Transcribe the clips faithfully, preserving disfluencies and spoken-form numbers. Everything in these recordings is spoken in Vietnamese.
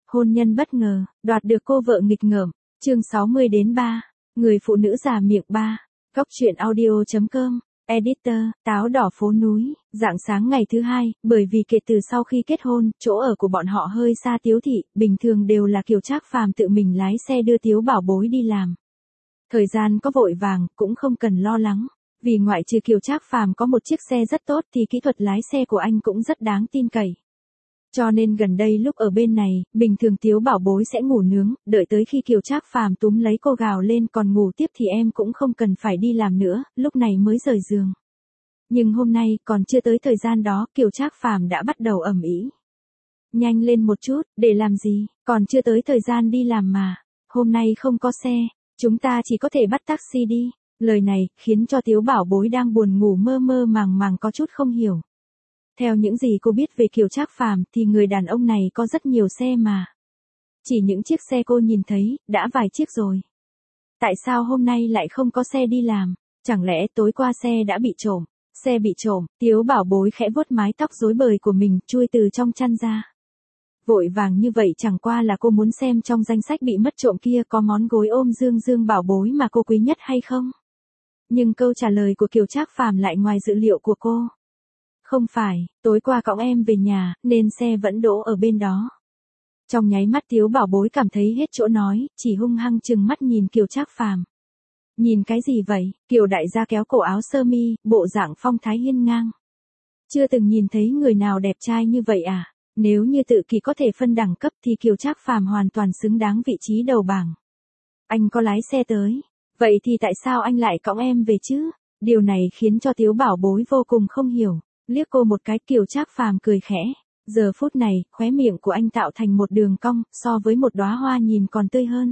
Hôn nhân bất ngờ, đoạt được cô vợ nghịch ngợm. Chương sáu mươi đến ba. Người phụ nữ già miệng ba. Góc truyện audio chấm com. Editor, táo đỏ phố núi. Rạng sáng ngày thứ hai, bởi vì kể từ sau khi kết hôn, chỗ ở của bọn họ hơi xa Tiếu thị, bình thường đều là Kiều Trác Phàm tự mình lái xe đưa Tiếu Bảo Bối đi làm. Thời gian có vội vàng, cũng không cần lo lắng. Vì ngoại trừ Kiều Trác Phàm có một chiếc xe rất tốt thì kỹ thuật lái xe của anh cũng rất đáng tin cậy. Cho nên gần đây lúc ở bên này, bình thường Tiếu Bảo Bối sẽ ngủ nướng, đợi tới khi Kiều Trác Phàm túm lấy cô gào lên còn ngủ tiếp thì em cũng không cần phải đi làm nữa, lúc này mới rời giường. Nhưng hôm nay, còn chưa tới thời gian đó, Kiều Trác Phàm đã bắt đầu ầm ĩ. Nhanh lên một chút, để làm gì, còn chưa tới thời gian đi làm mà. Hôm nay không có xe, chúng ta chỉ có thể bắt taxi đi. Lời này, khiến cho Tiếu Bảo Bối đang buồn ngủ mơ mơ màng màng có chút không hiểu. Theo những gì cô biết về Kiều Trác Phàm thì người đàn ông này có rất nhiều xe mà. Chỉ những chiếc xe cô nhìn thấy, đã vài chiếc rồi. Tại sao hôm nay lại không có xe đi làm? Chẳng lẽ tối qua xe đã bị trộm? Xe bị trộm, Tiếu Bảo Bối khẽ vuốt mái tóc rối bời của mình, chui từ trong chăn ra. Vội vàng như vậy chẳng qua là cô muốn xem trong danh sách bị mất trộm kia có món gối ôm Dương Dương Bảo Bối mà cô quý nhất hay không? Nhưng câu trả lời của Kiều Trác Phàm lại ngoài dự liệu của cô. Không phải, tối qua cõng em về nhà, nên xe vẫn đỗ ở bên đó. Trong nháy mắt Tiếu Bảo Bối cảm thấy hết chỗ nói, chỉ hung hăng trừng mắt nhìn Kiều Trác Phàm. Nhìn cái gì vậy? Kiều đại gia kéo cổ áo sơ mi, bộ dạng phong thái hiên ngang. Chưa từng nhìn thấy người nào đẹp trai như vậy à? Nếu như tự kỳ có thể phân đẳng cấp thì Kiều Trác Phàm hoàn toàn xứng đáng vị trí đầu bảng. Anh có lái xe tới. Vậy thì tại sao anh lại cõng em về chứ? Điều này khiến cho Tiếu Bảo Bối vô cùng không hiểu. Liếc cô một cái, Kiều Trác Phàm cười khẽ. Giờ phút này, khóe miệng của anh tạo thành một đường cong, so với một đóa hoa nhìn còn tươi hơn.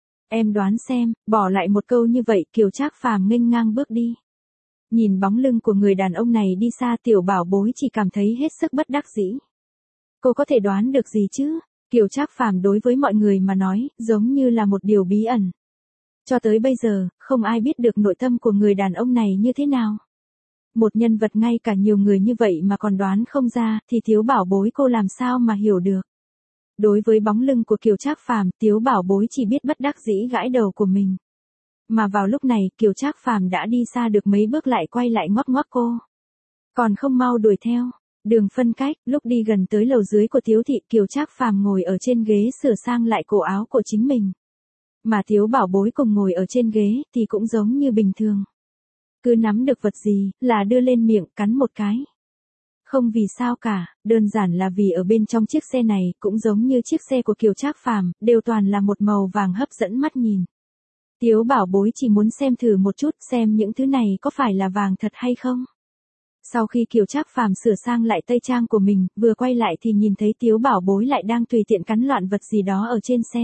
Em đoán xem, bỏ lại một câu như vậy, Kiều Trác Phàm nghênh ngang bước đi. Nhìn bóng lưng của người đàn ông này đi xa, Tiểu Bảo Bối chỉ cảm thấy hết sức bất đắc dĩ. Cô có thể đoán được gì chứ? Kiều Trác Phàm đối với mọi người mà nói, giống như là một điều bí ẩn. Cho tới bây giờ, không ai biết được nội tâm của người đàn ông này như thế nào. Một nhân vật ngay cả nhiều người như vậy mà còn đoán không ra, thì Tiếu Bảo Bối cô làm sao mà hiểu được. Đối với bóng lưng của Kiều Trác Phàm, Tiếu Bảo Bối chỉ biết bất đắc dĩ gãi đầu của mình. Mà vào lúc này, Kiều Trác Phàm đã đi xa được mấy bước lại quay lại ngoắc ngoắc cô. Còn không mau đuổi theo. Đường phân cách, lúc đi gần tới lầu dưới của Tiếu thị, Kiều Trác Phàm ngồi ở trên ghế sửa sang lại cổ áo của chính mình. Mà Tiếu Bảo Bối cùng ngồi ở trên ghế thì cũng giống như bình thường. Cứ nắm được vật gì, là đưa lên miệng, cắn một cái. Không vì sao cả, đơn giản là vì ở bên trong chiếc xe này, cũng giống như chiếc xe của Kiều Trác Phàm, đều toàn là một màu vàng hấp dẫn mắt nhìn. Tiếu Bảo Bối chỉ muốn xem thử một chút, xem những thứ này có phải là vàng thật hay không. Sau khi Kiều Trác Phàm sửa sang lại tây trang của mình, vừa quay lại thì nhìn thấy Tiếu Bảo Bối lại đang tùy tiện cắn loạn vật gì đó ở trên xe.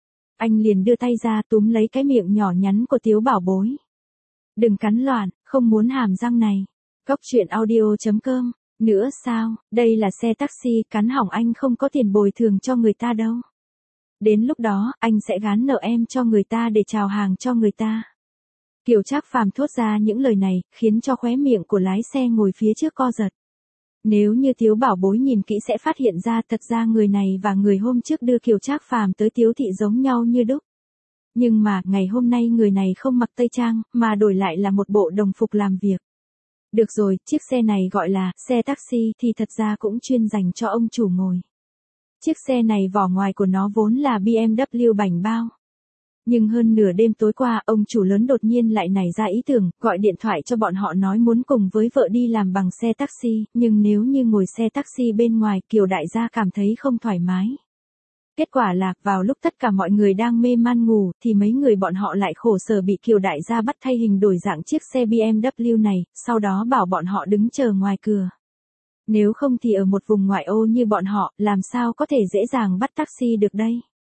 Anh liền đưa tay ra túm lấy cái miệng nhỏ nhắn của Tiếu Bảo Bối. Đừng cắn loạn, không muốn hàm răng này. Góc truyện audio chấm com. Nữa sao, đây là xe taxi, cắn hỏng anh không có tiền bồi thường cho người ta đâu. Đến lúc đó, anh sẽ gán nợ em cho người ta để chào hàng cho người ta. Kiều Trác Phàm thốt ra những lời này, khiến cho khóe miệng của lái xe ngồi phía trước co giật. Nếu như Tiếu Bảo Bối nhìn kỹ sẽ phát hiện ra thật ra người này và người hôm trước đưa Kiều Trác Phàm tới Tiếu thị giống nhau như đúc. Nhưng mà, ngày hôm nay người này không mặc tây trang, mà đổi lại là một bộ đồng phục làm việc. Được rồi, chiếc xe này gọi là xe taxi thì thật ra cũng chuyên dành cho ông chủ ngồi. Chiếc xe này vỏ ngoài của nó vốn là bê em vê bảnh bao. Nhưng hơn nửa đêm tối qua, ông chủ lớn đột nhiên lại nảy ra ý tưởng, gọi điện thoại cho bọn họ nói muốn cùng với vợ đi làm bằng xe taxi, nhưng nếu như ngồi xe taxi bên ngoài, Kiều đại gia cảm thấy không thoải mái. Kết quả là, vào lúc tất cả mọi người đang mê man ngủ, thì mấy người bọn họ lại khổ sở bị Kiều đại gia bắt thay hình đổi dạng chiếc xe bê em vê này, sau đó bảo bọn họ đứng chờ ngoài cửa. Nếu không thì ở một vùng ngoại ô như bọn họ, làm sao có thể dễ dàng bắt taxi được đây?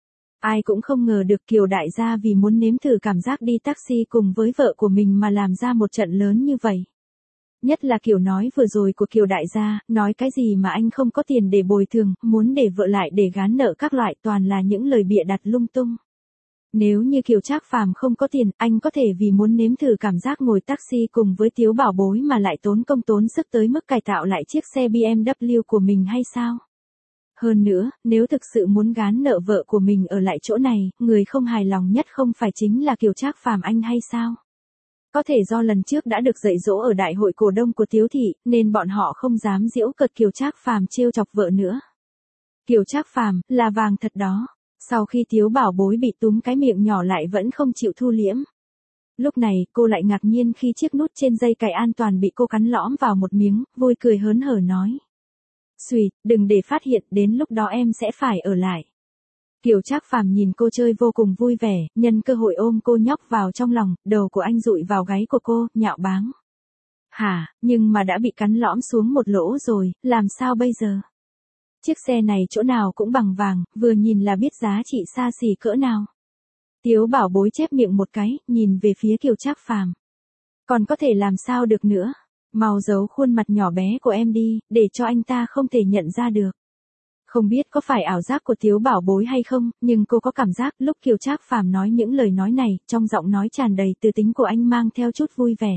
Ai cũng không ngờ được Kiều đại gia vì muốn nếm thử cảm giác đi taxi cùng với vợ của mình mà làm ra một trận lớn như vậy. Nhất là kiểu nói vừa rồi của Kiều đại gia, nói cái gì mà anh không có tiền để bồi thường, muốn để vợ lại để gán nợ các loại, toàn là những lời bịa đặt lung tung. Nếu như Kiều Trác Phàm không có tiền, anh có thể vì muốn nếm thử cảm giác ngồi taxi cùng với Tiếu Bảo Bối mà lại tốn công tốn sức tới mức cải tạo lại chiếc xe bê em vê của mình hay sao? Hơn nữa, nếu thực sự muốn gán nợ vợ của mình ở lại chỗ này, người không hài lòng nhất không phải chính là Kiều Trác Phàm anh hay sao? Có thể do lần trước đã được dạy dỗ ở đại hội cổ đông của Tiếu thị, nên bọn họ không dám giễu cợt Kiều Trác Phàm trêu chọc vợ nữa. Kiều Trác Phàm, là vàng thật đó. Sau khi Tiếu Bảo Bối bị túm cái miệng nhỏ lại vẫn không chịu thu liễm. Lúc này, cô lại ngạc nhiên khi chiếc nút trên dây cài an toàn bị cô cắn lõm vào một miếng, vui cười hớn hở nói. Xùi, đừng để phát hiện, đến lúc đó em sẽ phải ở lại. Kiều Trác Phàm nhìn cô chơi vô cùng vui vẻ, nhân cơ hội ôm cô nhóc vào trong lòng, đầu của anh dụi vào gáy của cô, nhạo báng. Hả, nhưng mà đã bị cắn lõm xuống một lỗ rồi, làm sao bây giờ? Chiếc xe này chỗ nào cũng bằng vàng, vừa nhìn là biết giá trị xa xỉ cỡ nào. Tiếu Bảo Bối chép miệng một cái, nhìn về phía Kiều Trác Phàm. Còn có thể làm sao được nữa? Mau giấu khuôn mặt nhỏ bé của em đi, để cho anh ta không thể nhận ra được. Không biết có phải ảo giác của Tiếu Bảo Bối hay không, nhưng cô có cảm giác lúc Kiều Trác Phàm nói những lời nói này, trong giọng nói tràn đầy từ tính của anh mang theo chút vui vẻ.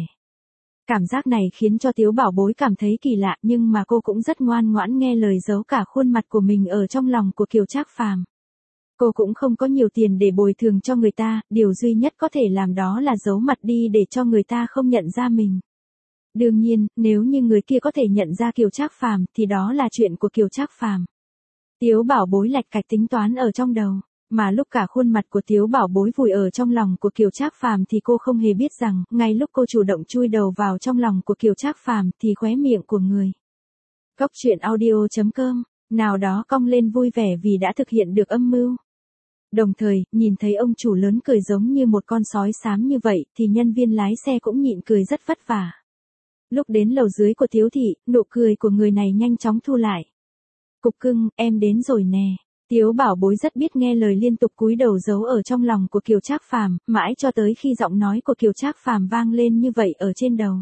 Cảm giác này khiến cho Tiếu Bảo Bối cảm thấy kỳ lạ, nhưng mà cô cũng rất ngoan ngoãn nghe lời giấu cả khuôn mặt của mình ở trong lòng của Kiều Trác Phàm. Cô cũng không có nhiều tiền để bồi thường cho người ta, điều duy nhất có thể làm đó là giấu mặt đi để cho người ta không nhận ra mình. Đương nhiên, nếu như người kia có thể nhận ra Kiều Trác Phàm thì đó là chuyện của Kiều Trác Phàm. Tiếu Bảo Bối lạch cạch tính toán ở trong đầu, mà lúc cả khuôn mặt của Tiếu Bảo Bối vùi ở trong lòng của Kiều Trác Phàm thì cô không hề biết rằng, ngay lúc cô chủ động chui đầu vào trong lòng của Kiều Trác Phàm thì khóe miệng của người. Cốc truyện audio chấm com, nào đó cong lên vui vẻ vì đã thực hiện được âm mưu. Đồng thời, nhìn thấy ông chủ lớn cười giống như một con sói xám như vậy thì nhân viên lái xe cũng nhịn cười rất vất vả. Lúc đến lầu dưới của Tiếu thị, nụ cười của người này nhanh chóng thu lại. Cục cưng, em đến rồi nè. Tiếu Bảo Bối rất biết nghe lời liên tục cúi đầu giấu ở trong lòng của Kiều Trác Phàm, mãi cho tới khi giọng nói của Kiều Trác Phàm vang lên như vậy ở trên đầu.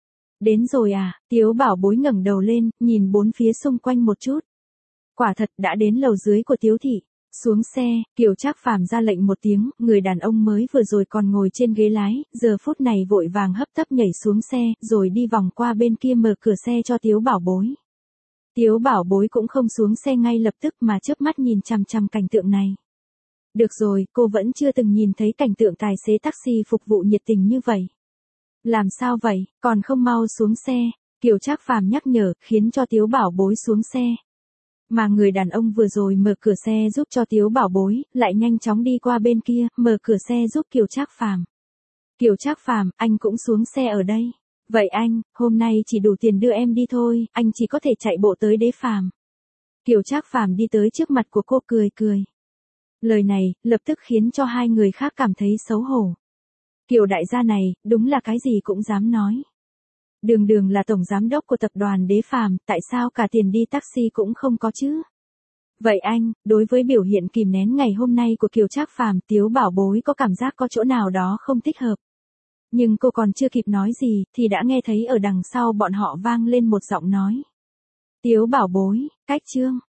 Đến rồi à? Tiếu Bảo Bối ngẩng đầu lên, nhìn bốn phía xung quanh một chút. Quả thật đã đến lầu dưới của Tiếu thị. Xuống xe, Kiều Trác Phàm ra lệnh một tiếng, người đàn ông mới vừa rồi còn ngồi trên ghế lái, giờ phút này vội vàng hấp tấp nhảy xuống xe, rồi đi vòng qua bên kia mở cửa xe cho Tiếu Bảo Bối. Tiếu Bảo Bối cũng không xuống xe ngay lập tức mà chớp mắt nhìn chằm chằm cảnh tượng này. Được rồi, cô vẫn chưa từng nhìn thấy cảnh tượng tài xế taxi phục vụ nhiệt tình như vậy. Làm sao vậy, còn không mau xuống xe, Kiều Trác Phàm nhắc nhở, khiến cho Tiếu Bảo Bối xuống xe. Mà người đàn ông vừa rồi mở cửa xe giúp cho Tiếu Bảo Bối, lại nhanh chóng đi qua bên kia, mở cửa xe giúp Kiều Trác Phàm. Kiều Trác Phàm, anh cũng xuống xe ở đây. Vậy anh, hôm nay chỉ đủ tiền đưa em đi thôi, anh chỉ có thể chạy bộ tới Đế Phàm. Kiều Trác Phàm đi tới trước mặt của cô cười cười. Lời này, lập tức khiến cho hai người khác cảm thấy xấu hổ. Kiều đại gia này, đúng là cái gì cũng dám nói. Đường đường là tổng giám đốc của tập đoàn Đế Phàm, tại sao cả tiền đi taxi cũng không có chứ? Vậy anh, đối với biểu hiện kìm nén ngày hôm nay của Kiều Trác Phàm, Tiếu Bảo Bối có cảm giác có chỗ nào đó không thích hợp. Nhưng cô còn chưa kịp nói gì, thì đã nghe thấy ở đằng sau bọn họ vang lên một giọng nói. Tiếu Bảo Bối, cách chương.